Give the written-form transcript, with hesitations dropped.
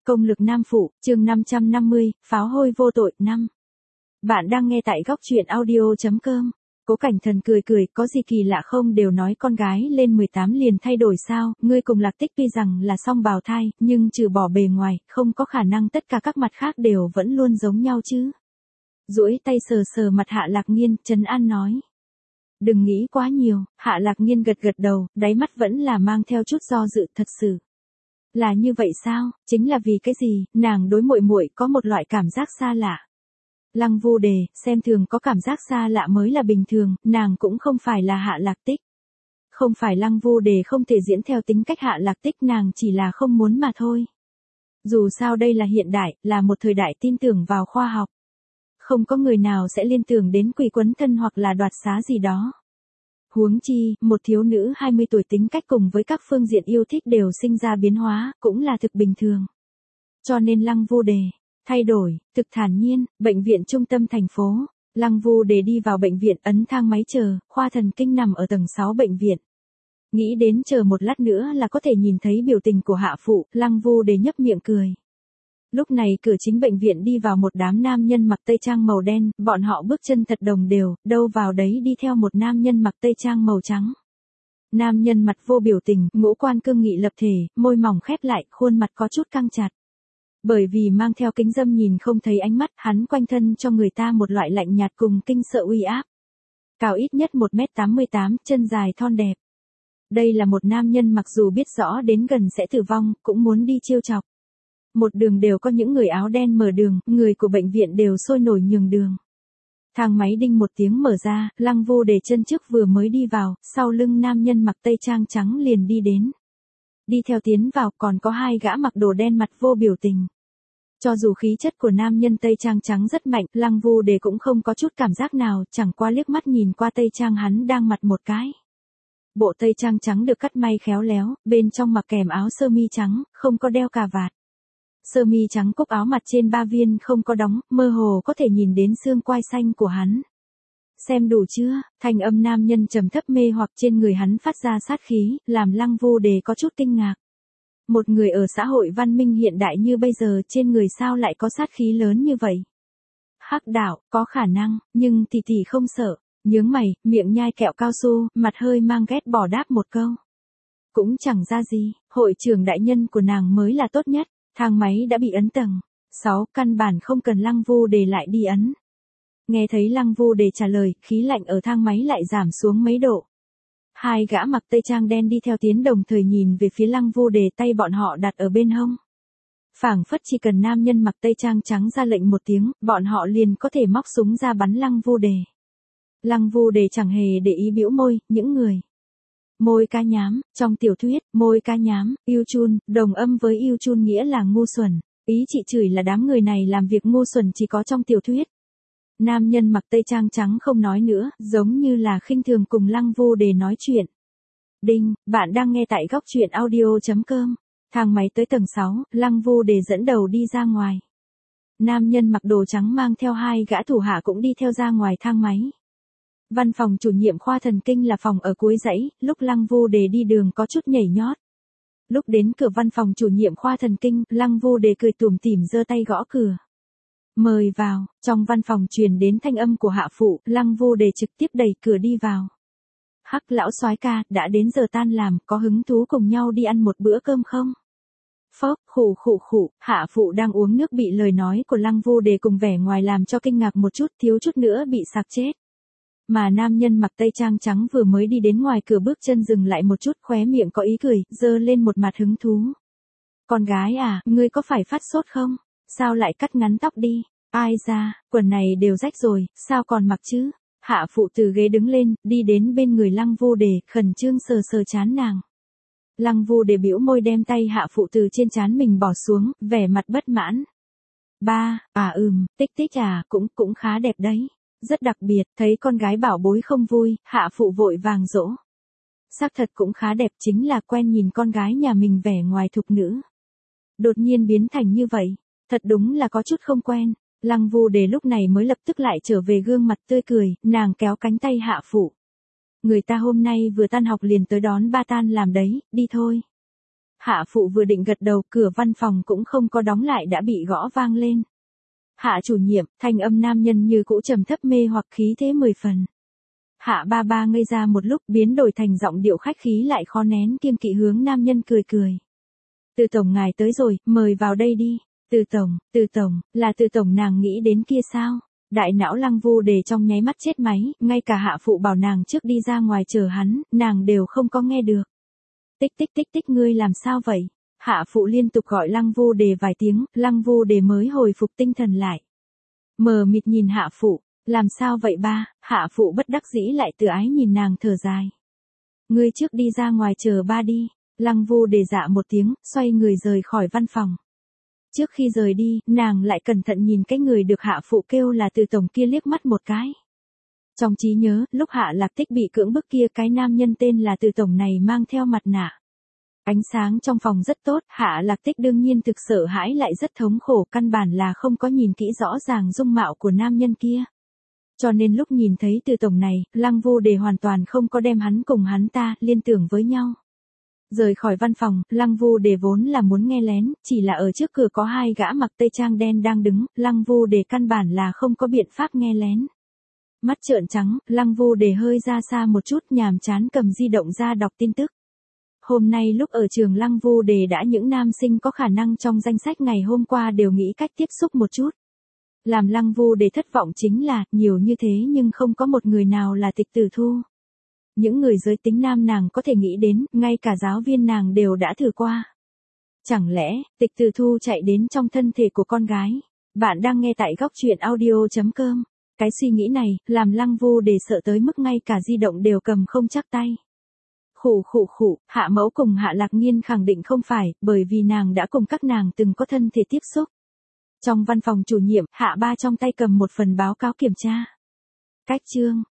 Công lực nam phụ, chương 550, pháo hôi vô tội, 5. Bạn đang nghe tại góc truyện audio.com. Cố Cảnh Thần cười cười, có gì kỳ lạ không, đều nói con gái lên 18 liền thay đổi sao, ngươi cùng Lạc Tích tuy rằng là song bào thai, nhưng trừ bỏ bề ngoài, không có khả năng tất cả các mặt khác đều vẫn luôn giống nhau chứ. Duỗi tay sờ sờ mặt Hạ Lạc Nghiên, trấn an nói. Đừng nghĩ quá nhiều, Hạ Lạc Nghiên gật gật đầu, đáy mắt vẫn là mang theo chút do dự, thật sự. Là như vậy sao, chính là vì cái gì, nàng đối muội muội có một loại cảm giác xa lạ. Lăng Vu Đề, xem thường có cảm giác xa lạ mới là bình thường, nàng cũng không phải là Hạ Lạc Tích. Không phải Lăng Vu Đề không thể diễn theo tính cách Hạ Lạc Tích, nàng chỉ là không muốn mà thôi. Dù sao đây là hiện đại, là một thời đại tin tưởng vào khoa học. Không có người nào sẽ liên tưởng đến quỷ quấn thân hoặc là đoạt xá gì đó. Huống chi, một thiếu nữ 20 tuổi tính cách cùng với các phương diện yêu thích đều sinh ra biến hóa, cũng là thực bình thường. Cho nên Lăng Vu Đề thay đổi, thực thản nhiên, bệnh viện trung tâm thành phố. Lăng Vu Đề đi vào bệnh viện, ấn thang máy chờ, khoa thần kinh nằm ở tầng 6 bệnh viện. Nghĩ đến chờ một lát nữa là có thể nhìn thấy biểu tình của Hạ Phụ, Lăng Vu Đề nhấp miệng cười. Lúc này cửa chính bệnh viện đi vào một đám nam nhân mặc tây trang màu đen, bọn họ bước chân thật đồng đều, đâu vào đấy đi theo một nam nhân mặc tây trang màu trắng. Nam nhân mặt vô biểu tình, ngũ quan cương nghị lập thể, môi mỏng khép lại, khuôn mặt có chút căng chặt. Bởi vì mang theo kính dâm nhìn không thấy ánh mắt, hắn quanh thân cho người ta một loại lạnh nhạt cùng kinh sợ uy áp. Cao ít nhất 1m88, chân dài thon đẹp. Đây là một nam nhân mặc dù biết rõ đến gần sẽ tử vong, cũng muốn đi trêu chọc. Một đường đều có những người áo đen mở đường, người của bệnh viện đều sôi nổi nhường đường. Thang máy đinh một tiếng mở ra, Lăng Vu Đề chân trước vừa mới đi vào, sau lưng nam nhân mặc tây trang trắng liền đi đến. Đi theo tiến vào còn có hai gã mặc đồ đen mặt vô biểu tình. Cho dù khí chất của nam nhân tây trang trắng rất mạnh, Lăng Vu Đề cũng không có chút cảm giác nào, chẳng qua liếc mắt nhìn qua tây trang hắn đang mặc một cái. Bộ tây trang trắng được cắt may khéo léo, bên trong mặc kèm áo sơ mi trắng, không có đeo cà vạt. Sơ mi trắng cúc áo mặt trên 3 viên không có đóng, mơ hồ có thể nhìn đến xương quai xanh của hắn. Xem đủ chưa, thanh âm nam nhân trầm thấp mê hoặc trên người hắn phát ra sát khí, làm Lăng Vu Đề có chút kinh ngạc. Một người ở xã hội văn minh hiện đại như bây giờ trên người sao lại có sát khí lớn như vậy? Hắc đạo, có khả năng, nhưng tỷ không sợ, nhướng mày, miệng nhai kẹo cao su, mặt hơi mang ghét bỏ đáp một câu. Cũng chẳng ra gì, hội trưởng đại nhân của nàng mới là tốt nhất. Thang máy đã bị ấn tầng 6, căn bản không cần Lăng Vu Đề lại đi ấn. Nghe thấy Lăng Vu Đề trả lời, khí lạnh ở thang máy lại giảm xuống mấy độ. Hai gã mặc tây trang đen đi theo tiến đồng thời nhìn về phía Lăng Vu Đề, tay bọn họ đặt ở bên hông. Phảng phất chỉ cần nam nhân mặc tây trang trắng ra lệnh một tiếng, bọn họ liền có thể móc súng ra bắn Lăng Vu Đề. Lăng Vu Đề chẳng hề để ý bĩu môi, những người. Môi cá nhám, trong tiểu thuyết, môi cá nhám, yêu chun, đồng âm với yêu chun nghĩa là ngu xuẩn. Ý chị chửi là đám người này làm việc ngu xuẩn chỉ có trong tiểu thuyết. Nam nhân mặc tây trang trắng không nói nữa, giống như là khinh thường cùng Lăng Vu Đề nói chuyện. Đinh, bạn đang nghe tại góc truyện audio.com. Thang máy tới tầng 6, Lăng Vu Đề dẫn đầu đi ra ngoài. Nam nhân mặc đồ trắng mang theo hai gã thủ hạ cũng đi theo ra ngoài thang máy. Văn phòng chủ nhiệm khoa thần kinh là phòng ở cuối dãy, lúc Lăng Vu Đề đi đường có chút nhảy nhót. Lúc đến cửa văn phòng chủ nhiệm khoa thần kinh, Lăng Vu Đề cười tủm tỉm giơ tay gõ cửa. Mời vào, trong văn phòng truyền đến thanh âm của Hạ Phụ, Lăng Vu Đề trực tiếp đẩy cửa đi vào. Hắc lão soái ca, đã đến giờ tan làm, có hứng thú cùng nhau đi ăn một bữa cơm không? Phốc, khụ, Hạ Phụ đang uống nước bị lời nói của Lăng Vu Đề cùng vẻ ngoài làm cho kinh ngạc một chút, thiếu chút nữa bị sặc chết. Mà nam nhân mặc tây trang trắng vừa mới đi đến ngoài cửa bước chân dừng lại một chút, khóe miệng có ý cười, giơ lên một mặt hứng thú. Con gái à, ngươi có phải phát sốt không? Sao lại cắt ngắn tóc đi? Ai ra, quần này đều rách rồi, sao còn mặc chứ? Hạ Phụ từ ghế đứng lên, đi đến bên người Lăng Vu Đề, khẩn trương sờ sờ trán nàng. Lăng Vu Đề bĩu môi đem tay Hạ Phụ từ trên trán mình bỏ xuống, vẻ mặt bất mãn. Tích à, cũng khá đẹp đấy. Rất đặc biệt, thấy con gái bảo bối không vui, Hạ Phụ vội vàng dỗ. Xác thật cũng khá đẹp, chính là quen nhìn con gái nhà mình vẻ ngoài thục nữ. Đột nhiên biến thành như vậy, thật đúng là có chút không quen. Lăng Vu Đề lúc này mới lập tức lại trở về gương mặt tươi cười, nàng kéo cánh tay Hạ Phụ. Người ta hôm nay vừa tan học liền tới đón ba tan làm đấy, đi thôi. Hạ phụ vừa định gật đầu, cửa văn phòng cũng không có đóng lại đã bị gõ vang lên. Hạ chủ nhiệm, thanh âm nam nhân như cũ trầm thấp mê hoặc khí thế 10 phần. Hạ ba ba ngây ra một lúc, biến đổi thành giọng điệu khách khí lại khó nén kiêng kỵ hướng nam nhân cười cười. Từ tổng ngài tới rồi, mời vào đây đi. Từ tổng, là từ tổng nàng nghĩ đến kia sao? Đại não Lăng Vu Đề trong nháy mắt chết máy, ngay cả hạ phụ bảo nàng trước đi ra ngoài chờ hắn, nàng đều không có nghe được. Tích tích tích tích, ngươi làm sao vậy? Hạ phụ liên tục gọi Lăng Vu Đề vài tiếng, Lăng Vu Đề mới hồi phục tinh thần lại. Mờ mịt nhìn hạ phụ, làm sao vậy ba? Hạ phụ bất đắc dĩ lại tự ái nhìn nàng thở dài. Ngươi trước đi ra ngoài chờ ba đi. Lăng Vu Đề dạ một tiếng, xoay người rời khỏi văn phòng. Trước khi rời đi, nàng lại cẩn thận nhìn cái người được hạ phụ kêu là Từ tổng kia liếc mắt một cái. Trong trí nhớ, lúc Hạ Lạc Tích bị cưỡng bức kia, cái nam nhân tên là Từ tổng này mang theo mặt nạ. Ánh sáng trong phòng rất tốt, Hạ Lạc Tích đương nhiên thực sợ hãi lại rất thống khổ, căn bản là không có nhìn kỹ rõ ràng dung mạo của nam nhân kia. Cho nên lúc nhìn thấy Từ tổng này, Lăng Vu Đề hoàn toàn không có đem hắn cùng hắn ta liên tưởng với nhau. Rời khỏi văn phòng, Lăng Vu Đề vốn là muốn nghe lén, chỉ là ở trước cửa có hai gã mặc tây trang đen đang đứng, Lăng Vu Đề căn bản là không có biện pháp nghe lén. Mắt trợn trắng, Lăng Vu Đề hơi ra xa một chút, nhàm chán cầm di động ra đọc tin tức. Hôm nay lúc ở trường Lăng Vu Đề đã những nam sinh có khả năng trong danh sách ngày hôm qua đều nghĩ cách tiếp xúc một chút. Làm Lăng Vu Đề thất vọng chính là, nhiều như thế nhưng không có một người nào là Tịch Tử Thu. Những người giới tính nam nàng có thể nghĩ đến, ngay cả giáo viên nàng đều đã thử qua. Chẳng lẽ, Tịch Tử Thu chạy đến trong thân thể của con gái? Bạn đang nghe tại góc truyện audio.com. Cái suy nghĩ này, làm Lăng Vu Đề sợ tới mức ngay cả di động đều cầm không chắc tay. Khụ, Hạ mẫu cùng Hạ Lạc Nhiên khẳng định không phải, bởi vì nàng đã cùng các nàng từng có thân thể tiếp xúc. Trong văn phòng chủ nhiệm, Hạ ba trong tay cầm một phần báo cáo kiểm tra. Cách chương.